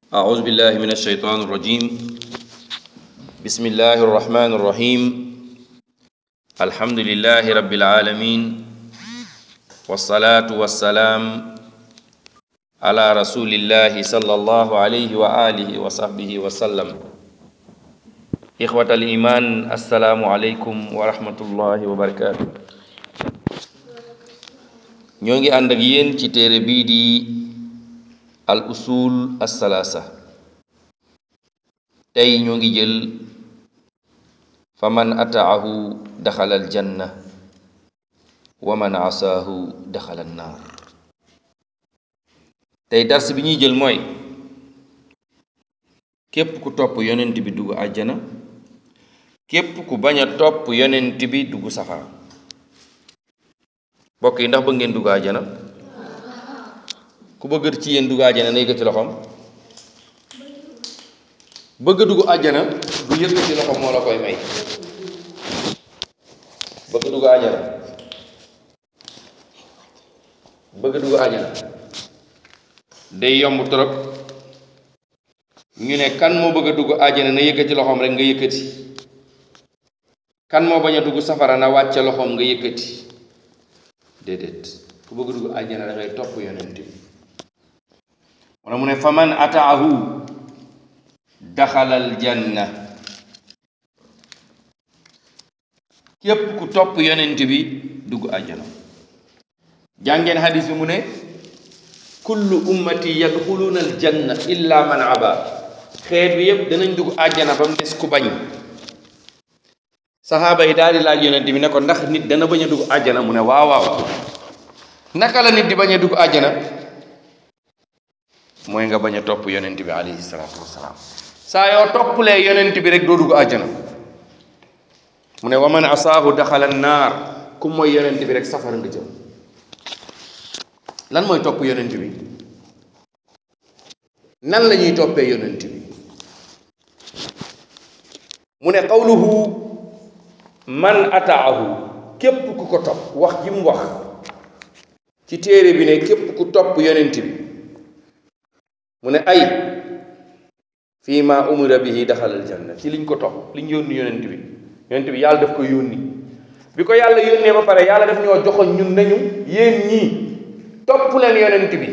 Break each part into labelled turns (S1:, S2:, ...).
S1: أعوذ بالله من الشيطان الرجيم. بسم الله الرحمن الرحيم. الحمد لله رب العالمين، والصلاة والسلام على رسول الله صلى الله عليه وآله وصحبه وسلم. إخوة الإيمان، السلام عليكم ورحمة الله وبركاته. ñoo ngi ànd ak yéen ci téere bii di al usul as-salaasa. tey ñoo ngi jël fa man ataahu daxala al janna wa man asaahu daxala an naar. tey dars bi ñuy jël mooy képp ku topp yonent bi dugg àjjana, képp ku bañ a topp yonent bi dugg safara. mbokk yi, ndax bëgg ngeen dugg àjjana? ku bëgg ci yéen dugg àjjana na yëkkati loxoom. bëgg dugg àjjana du yëkkati loxoom moo la koy may. bëgg dugg àjjana bëgg dugg àjjana day yomb trop. ñu ne kan moo bëgg a dugg àjjana na yëkkati loxoom rek nga yëkkati. kan moo bañ a dugg safara na wàcce loxoom nga yëkkati. déedéet, ku bëgg dugg àjjana da ngay topp yonent bi. wala mu ne faman ataahu daxalal janna. képp ku topp yonent bi dugg àjjana. jàngeen hadis bi mu ne kullu ummati yadxuluuna al janna illa man aba. xeet bi yépp danañ dugg àjjana ba mu des ku bañ. saxaaba yi daal di laaj yonent bi ne ko ndax nit dana bañ a dugg àjjana? mu ne waaw waaw. naka la nit di bañ a dugg àjjana? mooy nga bañ a topp yonent bi alayhi salaatu wasalaam. saa yoo toppulee yonent bi rek doo dugg àjjana. mu ne wa man asaahu daxala naar. ku mooy yonent bi rek safara nga jëm. lan mooy topp yonent bi? nan la ñuy toppee yonent bi? mu ne qawluhu man ataahu. képp ku ko topp, wax ji mu wax ci téere bi ne képp ku topp yonent bi, mu ne ay fii ma umira bihi daxalal janna. ci liñ ko topp, liñ yónni yonent bi. yonent bi yàlla daf ko yónni. bi ko yàlla yónnee ba pare yàlla daf ñoo joxoon ñun nañu yéen ñii topp leen yonent bi.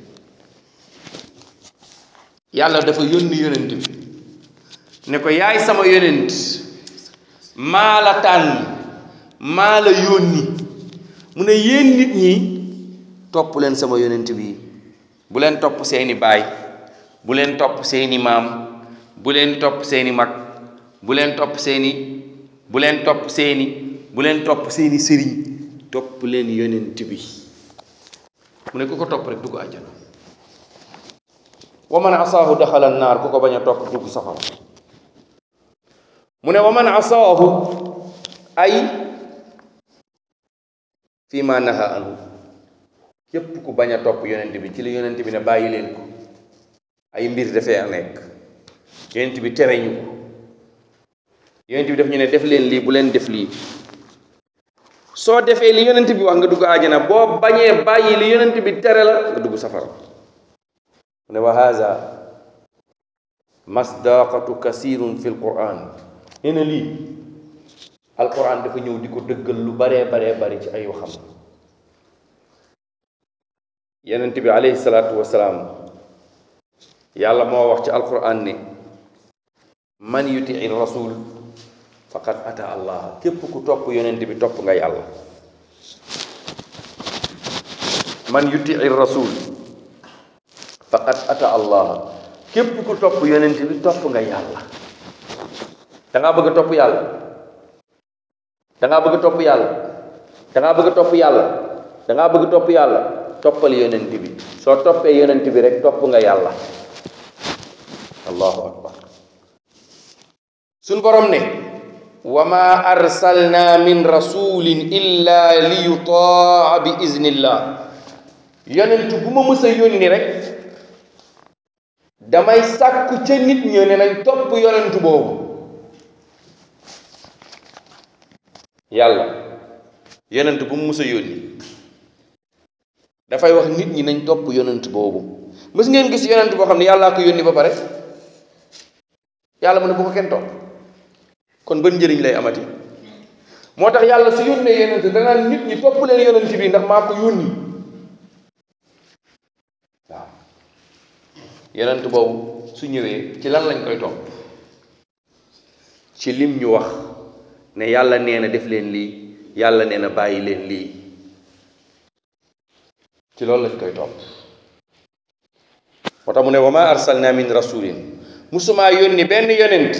S1: yàlla dafa yónni yonent bi ne ko yaay sama yonent, maa la tànn, maa la yónni. mu ne yéen nit ñi topp leen sama yonent bi. bu leen topp seeni baay, bu leen topp seeni maam, bu leen topp seeni mag, bu leen topp seeni sëriñ. topp leen yonent bi. mu ne ku ko topp rek dugg àjjana. wa man asaahu daxala naar. ku ko bañ a topp dugg safara. mu ne wa man asaahu ay fii ma naha anhu. képp ku bañ a topp yonent bi ci li yonent bi ne bàyyi leen ko. ay mbir dafee nekk, yonent bi tere ñu ko. yonent bi daf ñu ne def leen lii, bu leen def lii. soo defee li yonent bi wax nga dugg àjjana. boo bañee bàyyi li yonent bi tere la nga dugg safara. mu ne wa haza masdaqatu kasirun fi alquran. nee na lii alquran dafa ñëw di ko dëggal lu baree bari ci ay waxam. yonent bi alayhi salaatu wasalaam yàlla moo wax ci alquran ne man yutii rasul faqad ata allah. képp ku topp yonent bi topp nga yàlla. man yutii rasul faqad ata allah. képp ku topp yonent bi topp nga yàlla. dangaa bëgg a topp yàlla? dangaa bëgg a topp yàlla? dangaa bëgg a topp yàlla? dangaa bëgg a topp yàlla? toppal yonent bi. soo toppee yonent bi rek topp nga yàlla. allahu akbar. suñ borom ne wa ma arsalna min rasulin illa li yutaa bi iznillah. yonent bu ma mës a yónni rek damay sàkku ca nit ñi ne nañ topp yonent boobu. yàlla yonent bu mu mës a yónni dafay wax nit ñi nañ topp yonent boobu. mës ngeen gis yonent boo xam ne yàllaa ko yónni ba pare yàlla mu ne bu ko kenn topp kon ban njëriñ lay amati? moo tax yàlla su yónnee yonent danaan nit ñi topp leen yonent bi ndax maa ko yónni. waaw yonent boobu su ñëwee ci lan lañ koy topp? ci lim ñu wax ne yàlla nee na def leen lii, yàlla nee na bàyyi leen lii, ci loolu lañ koy topp. moo tax mu ne wa ma arsalna min rasulin, musumaa yónni benn yonent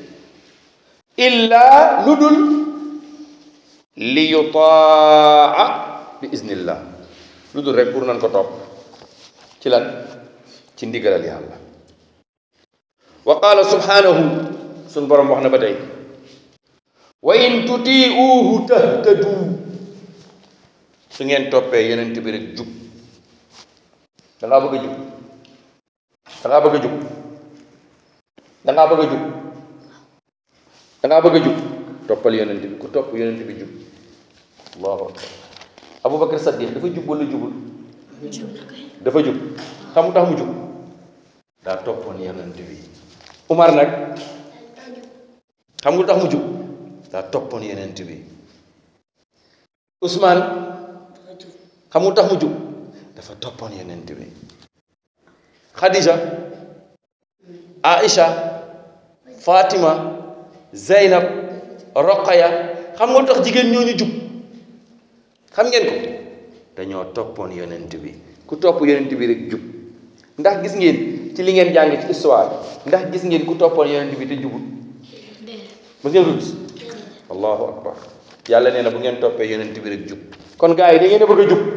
S1: illa lu dul li yutaa bi iznillah, lu dul rek pour nan ko topp ci lan? ci ndigalal yàlla. wa qaala subhanahu, suñ borom wax na ba tey wa in tutiuhu tahtadu, su ngeen toppee yonent bi rek jub. da ngaa bëgg a jub, da ngaa bëgg a jub, da ngaa bëgg a jub, da ngaa bëgg a jub, toppal yonent bi. ku topp yonent bi jub. allahu akbar. Abubakar Saddiq dafa jub wala jubul? dafa jub. xamu tax mu jub? daa toppoon yonent bi. Umar nag xam nga tax mu jub? daa toppoon yonent bi. Ousmane xam nga tax mu jub? dafa toppoon yonent bi. Khadija, Aïcha, Fatima, Zeynab, Roqaya, xam nga tax jigéen ñooñu jub? xam ngeen ko? dañoo toppoon yonent bi. ku topp yonent bi rek jub. ndax gis ngeen ci li ngeen jàng ci histoire, ndax gis ngeen ku toppoon yonent bi te jubul? ba ngeen ko gis? allahu akbar. yàlla nee na bu ngeen toppee yonent bi rek jub. kon gars yi da ngeen a bëgg a jub?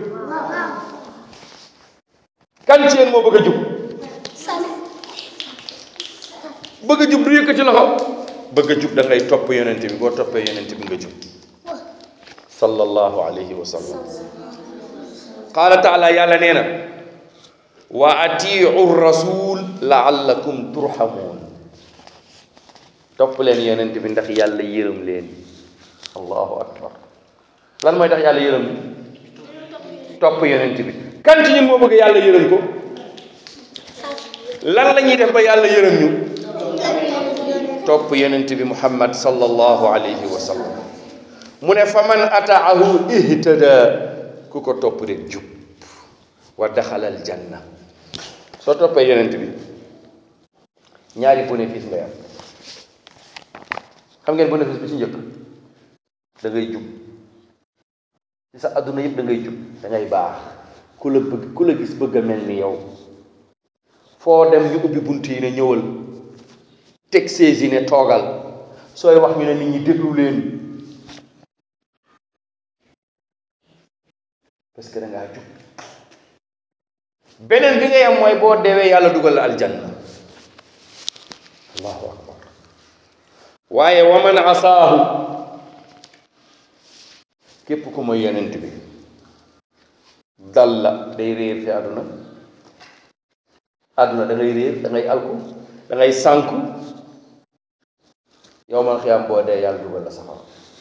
S1: kan ci yéen moo bëgg a jub? bëgg a jub du yëkkati loxo. bëgg a jub da ngay topp yonent bi. boo toppee yonent bi nga jub. sallallahu alayhi wa sallam. qaala taala, yàlla nee na wa atiu rasul laallakum turhamuun. topp leen yonent bi ndax yàlla yërëm leen. allahu akbar. lan mooy tax yàlla yërëm ñu? topp yonent bi. kan ci ñun moo bëgg yàlla yërëm ko? lan la ñuy def ba yàlla yërëm ñu? topp yonent bi muhammad sallallahu alayhi wa sallam. mu ne fa man ataahu ihtada, ku ko topp rek jub. wa daxalal janna. soo toppee yonent bi ñaari bénéfice ngay am. xam ngeen bénéfice bi ci njëkk? da ngay jub ci sa adduna yëpp. da ngay jub, da ngay baax. ku la bëgg, ku la gis bëgg a mel ni yow. foo dem ñu ubbi bunt yi ne ñëwal, teg saisi ne toogal. sooy wax ñu ne nit ñi déglu leen, parce que da ngaa jub. beneen bi ngay am mooy boo deewee yàlla dugal la aljanna. allahu akbar. waaye wa man asaahu, képp ku mooy yonent bi dalla, day réer fi àdduna. àdduna da ngay réer, da ngay alku, da ngay sànku. yowmal xiyaam boo dee yàlla dugal la safara.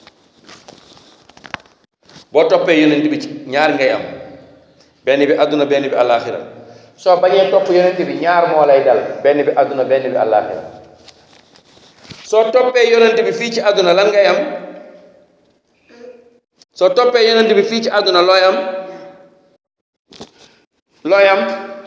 S1: boo toppee yonent bi ci ñaar ngay am, benn bi àdduna, benn bi àllaaxira. soo bañee topp yonent bi ñaar moo lay dal, benn bi àdduna, benn bi àllaaxira. soo toppee yonent bi fii ci àdduna lan ngay am? soo toppee yonent bi fii ci àdduna looy am? looy am?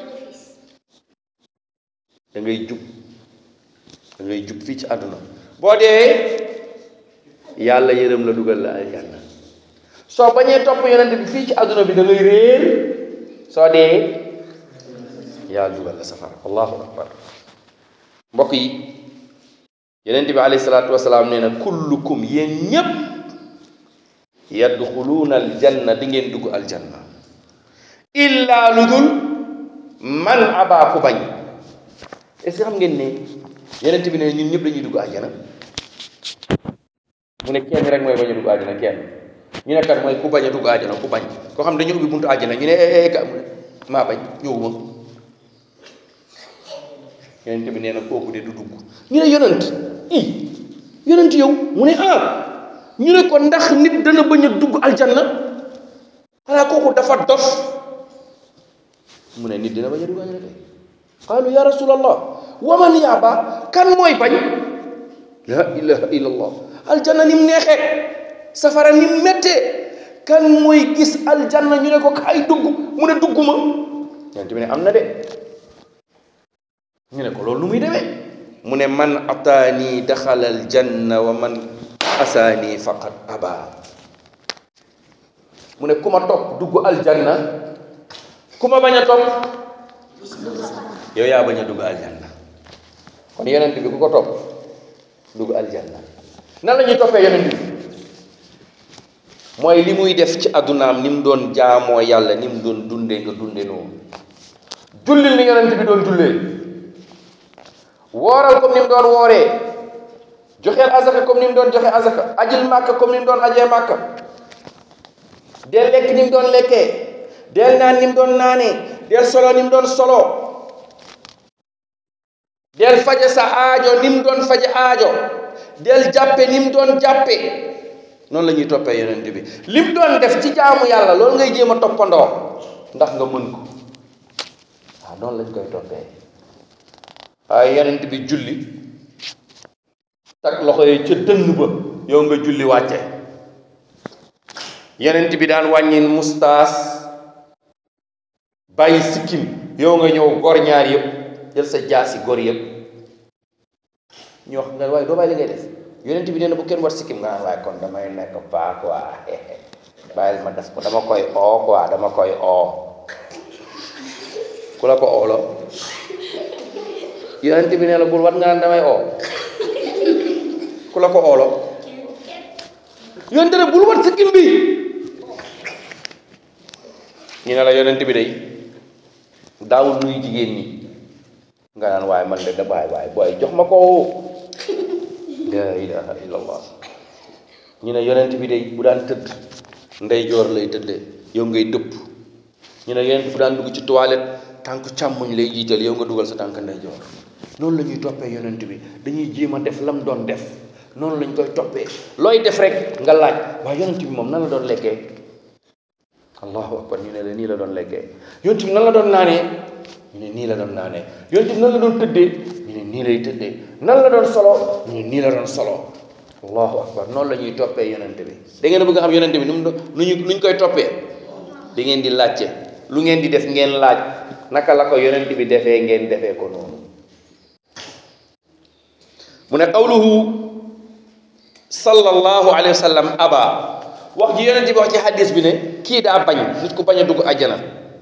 S1: da ngay jub, da ngay jub fii ci àdduna. boo dee yàlla yërëm la dugal la aljanna. soo bañee topp yonent bi fii ci àdduna bi da ngay réer. soo dee yàlla dugal la safara. allahu akbar. mbokk yi, yonent bi alayhi salaatu wasalaam nee na kullukum, yéen ñépp yadxuluuna aljanna, di ngeen dugg aljanna, illa lu dul man abaa, ku bañ. est-ce que xam ngeen ne yonent bi ne ñun ñëpp dañuy dugg àjjana? mu ne kenn rek mooy bañ a dugg àjjana, kenn. ñu ne kat mooy ku bañ a dugg àjjana, ku bañ. koo xam dañu ubbi buntu àjjana ñu ne ka mu ne maa bañ, ñëwuma. yonent bi nee na kooku de du dugg. ñu ne yonent yonent yow? mu ne ñu ne ko ndax nit dana bañ a dugg aljanna? xanaa kooku dafa dof? mu ne nit dina bañ a dugg aljanna kay. qaalu ya rasulallah wa man yaaba, kan mooy bañ? la ilaha illallah. aljanna nim neexee, safara nim méttee, kan mooy gis aljanna ñu ne ko kaay dugg mu ne dugguma. yonent bi ne am na de. ñu ne ko loolu nu muy demee? mu ne man ataani daxala aljanna wa man asaani faqad aba. mu ne ku ma topp dugg aljanna, ku ma bañ a topp yow yaa bañ a dugg aljanna. kon yonent bi ku ko topp dugg aljanna. nan la ñuy toppee yonent bi? mooy li muy def ci addunaam, ni mu doon jaamoo yàlla, ni mu doon dundee nga dunde noonu. jullil ni yonent bi doon jullee, wooral comme ni mu doon wooree, joxeel azaka comme ni mu doon joxe azaka, ajil màkka comme ni mu doon ajee màkka, del lekk ni mu doon lekkee, del naan ni mu doon naanee, del solo ni mu doon solo, del faje sa aajo ni mu doon faje aajo, del jàppe ni mu doon jàppe. noonu la ñuy toppee yonent bi. lim doon def ci jaamu yàlla, loolu ngay jéem a toppandoo ndax nga mën ko. waaw noonu lañ koy toppee. waaye yonent bi julli tak loxo yi ca dënn ba, yow nga julli wàcce. yonent bi daan wàññi mustaas, bàyyi sikkim, yow nga ñëw gor ñaar yëpp, jël sa jaasi gor yëpp. ñu wax nga waaye doo bàyyi li ngay def. yonent bi nee na bu kenn war sikkim, nga naan waaye kon damay nekk paa quoi bàyyil ma def ko, dama koy oo quoi, dama koy oo. ku la ko ooloo? yonent bi nee na bul wat nga naan damay oo. ku la ko ooloo? yonent ne bul wat sikkim bi. ñu ne la yonent bi day daawul nuyu jigéen ñi, nga naan waaye man de da waay booy jox ma ko. la ilaha illallah. ñu ne yonent bi day bu daan tëdd ndeyjoor lay tëddee, yow ngay dëpp. ñu ne yonent bu daan dugg ci toilette tànk càmmoñ lay jiital, yow nga dugal sa tànk ndeyjoor. noonu la ñuy toppee yonent bi, dañuy jéem a def lam doon def, noonu lañ koy toppee. looy def rek nga laaj waaye yonent bi moom nan la doon lekkee? allahu akbar. ñu ne la nii la doon lekkee. yonent bi nan la doon naanee? ñu ne nii la doon naanee. yonent bi nan la doon tëddee? ñu ne nii lay tëddee. nan la doon solo? ñu ne nii la doon solo. allahu akbar. noonu la ñuy toppee yonent bi. da ngeen a bëgg a xam yonent bi nuñ koy toppee? da ngeen di laajte. lu ngeen di def ngeen laaj naka la ko yonent bi defee, ngeen defee ko noonu. mu ne qawluhu sallallahu alayhi wa sallam aba, wax ji yonent bi wax ci hadis bi ne kii daa bañ, nit ku bañ a dugg àjjana.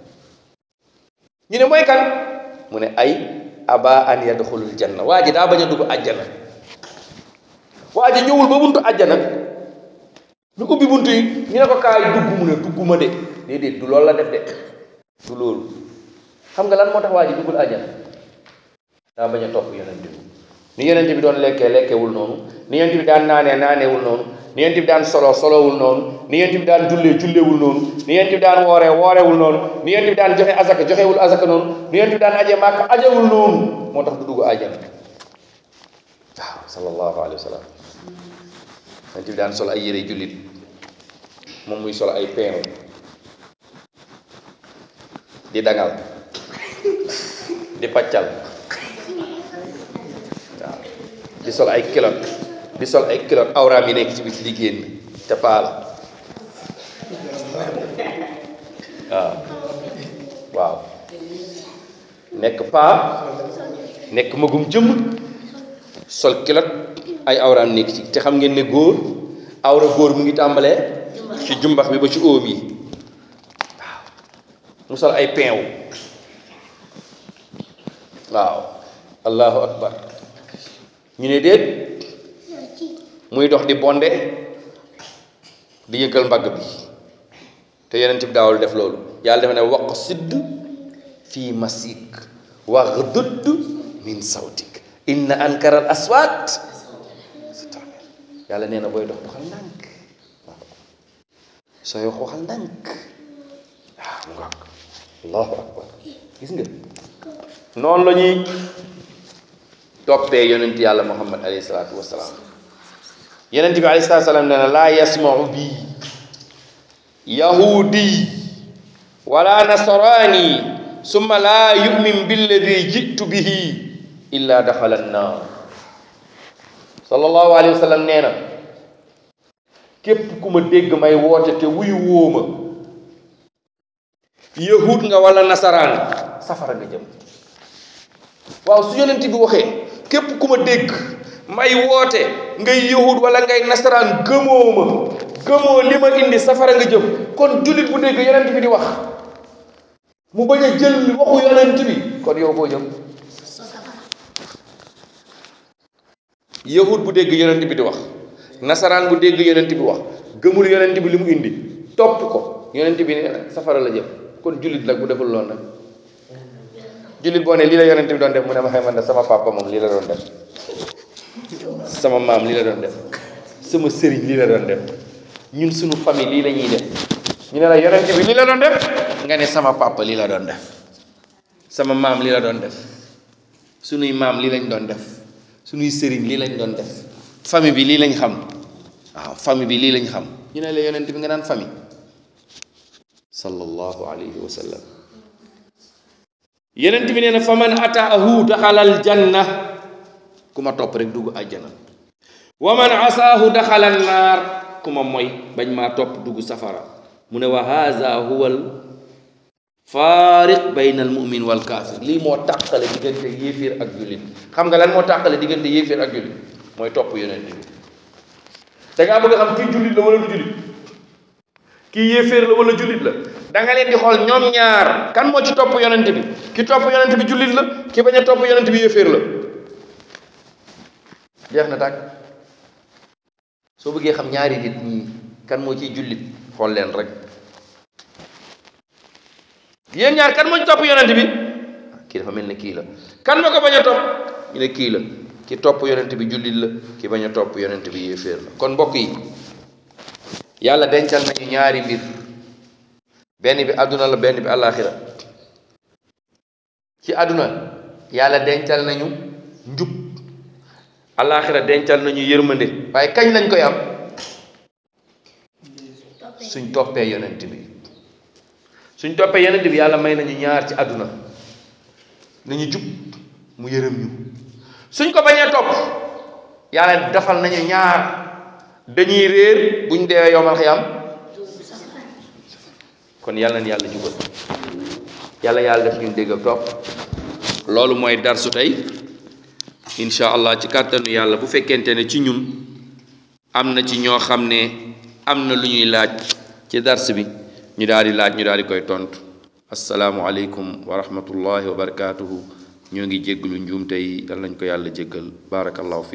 S1: ñu ne mooy kan? mu ne ay aba an yadxulul janna. waa ji daa bañ a dugg àjjana. waa ji ñëwul ba buntu àjjana, ñu ubbi buntu yi, ñu ne ko kaay dugg, mu ne dugguma de. déedéet, du loolu la def de, du loolu. xam nga lan moo tax waa ji duggul àjjana? daa bañ a topp yonent bi. ni yonent bi doon lekkee lekkewul noonu, ni yonent bi daan naanee naaneewul noonu, ni yonent bi daan solowul noonu, ni yonent bi daan jullewul noonu, ni yonent bi daan woorewul noonu, ni yonent bi daan joxe azaka joxewul azaka noonu, ni yonent bi daan aje màkk ajewul noonu. moo tax du dugg àjjana. waaw sallallahu alayhi wa sallam. yonent bi daan sol ay yére jullit, moom muy sol ay peeru di dangal di paccal, waaw di sol ay kilot, awraam yi nekk ci biti di génn te paala. waaw nekk paa, nekk magum jëmm, sol kilot, ay awraam nekk ci. te xam ngeen ne góor, awra góor mu ngi tàmbalee ci jumbax bi ba ci óom yi. waaw mu sol ay peew. waaw allahu akbar. ñu ne déet, muy dox di bonde, di yëkkal mbagg bi. te yonent bi daawul def loolu. yàlla dafa ne waqsid fii masik waghdud min sawtik inna ankara al aswat. yàlla nee na booy dox doxal ndànk, sooy wax waxal ndànk. waaw mu nga allahu akbar. gis nga noonu la ñuy toppee yonent yàlla muhammad alayhi salaatu wasalaam. yonent bi alayhi salaatu wasalaam nee na laa yasmau bi yahudi wala nasrani summa laa yu'min billadi jitu bihi illa daxala annaar. sallallahu alayhi wa sallam nee na képp ku ma dégg may woote te wuyu wóoma, yahud nga wala nasaraan, safara nga jëm. waaw su yonent bi waxee képp ku ma dégg may woote ngay yahud wala ngay nasaraan, gëmoo ma, gëmoo li ma indi, safara nga jëm. kon jullit bu dégg yonent bi di wax mu bañ a jël waxu yonent bi, kon yow boo jëm. yahud bu dégg yonent bi di wax, nasaraan bu dégg yonent bi wax, gëmul yonent bi li mu indi, topp ko, yonent bi nee na safara la jëm. kon jullit la bu deful loolu nag, jullit boo ne lii la yonent bi doon def, mu ne ma xëy man de sama papa moom lii la doon def, sama maam lii la doon def, sama sëriñ lii la doon def, ñun suñu famille lii la ñuy def. ñu ne la yonent bi lii la doon def, nga ne sama papa lii la doon def, sama maam lii la doon def, suñuy maam lii lañ doon def, suñuy sëriñ lii lañ doon def, famille bi lii lañ xam. waaw famille bi lii lañ xam. ñu ne la yonent bi nga naan famille. sallallahu alayhi wa sallam. yonent bi nee na fa man ataahu daxalal janna, ku ma topp rek dugg àjjana. wa man asaahu daxalal naar, ku ma moy bañ maa topp dugg safara. mu ne wa haza huwa al faariq bayna al mumin wal kaafir. lii moo tàqale diggante yéeféer ak jullit. xam nga lan moo tàqale diggante yéeféer ak jullit? mooy topp yonent bi. da ngaa bëgg a xam kii jullit la wala du jullit, kii yéeféer la wala jullit la, da nga leen di xool ñoom ñaar kan moo ci topp yonent bi. ki topp yonent bi jullit la, ki bañ a topp yonent bi yéeféer la. jeex na tàkk. soo bëggee xam ñaari nit ñi kan moo ciy jullit, xool leen rek. yéen ñaar kan moo ci topp yonent bi? kii dafa mel ne kii la. kan moo ko bañ a topp? ñu ne kii la. ki topp yonent bi jullit la, ki bañ a topp yonent bi yéeféer la. kon mbokk yi, yàlla dencal nañu ñaari mbir, benn bi àdduna la, benn bi àllaaxira. ci àdduna yàlla dencal nañu njub, àllaaxira dencal nañu yërmande. waaye kañ lañ koy am? suñ toppee yonent bi. suñ toppee yonent bi yàlla may nañu ñaar ci àdduna, nañu jub, mu yërëm ñu. suñ ko bañee topp yàlla defal nañu ñaar, dañuy réer buñ deewee yowmal xiyaam. kon yàlla na yàlla jubal, yàlla def ñu dégg ak topp. loolu mooy darsu tey. incha allah ci kàttanu yàlla, bu fekkente ne ci ñun am na ci ñoo xam ne am na lu ñuy laaj ci dars bi, ñu daal di laaj, ñu daal di koy tontu. asalaamualeykum wa rahmatullahi wa barakaatuhu. ñoo ngi jégglu njuumte yi, yal nañ ko yàlla jéggal. barakallahu fi